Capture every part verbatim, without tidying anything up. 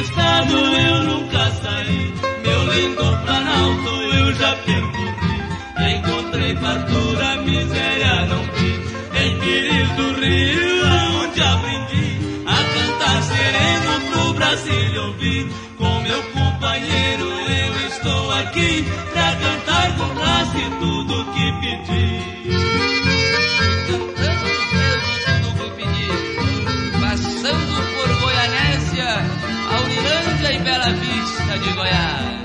estado eu nunca saí, meu lindo Planalto eu já percorri. Encontrei fartura, miséria não vi, em Pires do Rio, onde aprendi a cantar sereno pro Brasil ouvir. Com meu companheiro eu estou aqui pra cantar com classe tudo que pedi. Cantando tudo que pedi, passando por Goianésia, Aurelândia e Bela Vista de Goiás.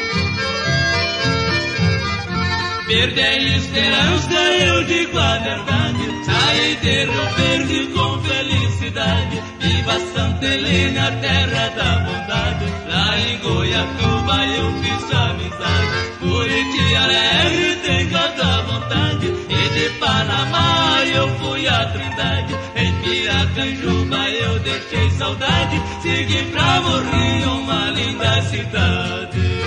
Perdi a esperança, eu digo a verdade, saí de Rio Verde com felicidade. Viva Santa Helena, terra da bondade, lá em Goiatuba eu fiz amizade. Buriti Alegre tem cada vontade, e de Panamá eu fui a Trindade. Em Piracanjuba eu deixei saudade, segui pra Morrinho, uma linda cidade.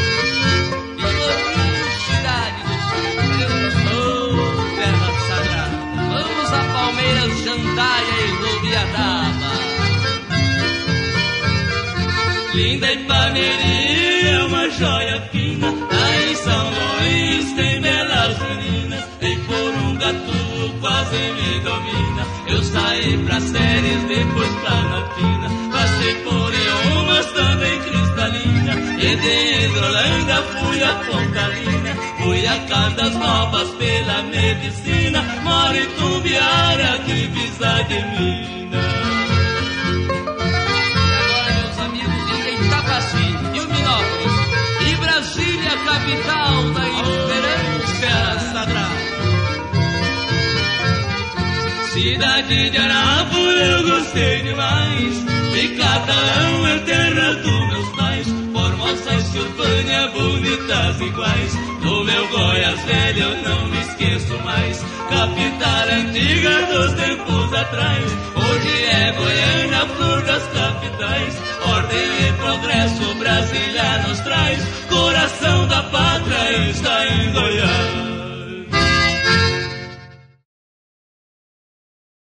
Palmeiras, Jandaia e Rubiataba. Linda Ipameri é uma joia fina, lá em São Luís tem belas meninas. Em Porungatu quase me domina, eu saí pra Séries, depois Planaltina. Passei por Eumas, também Cristalina, e de Hidrolândia fui a Pontalina. Fui a Caldas Novas pela medicina, moro em Tumbiara, divisa de Minas. E agora, meus amigos, fica em Itapaci, Ilminópolis e Brasília, capital da esperança sagrada. Cidade de Arapo eu gostei demais, de Catalão é terra dos meus pais. Formosa e Silvânia, bonitas iguais, do meu Goiás velho eu não me esqueço mais. Capital antiga dos tempos atrás, hoje é Goiânia, flor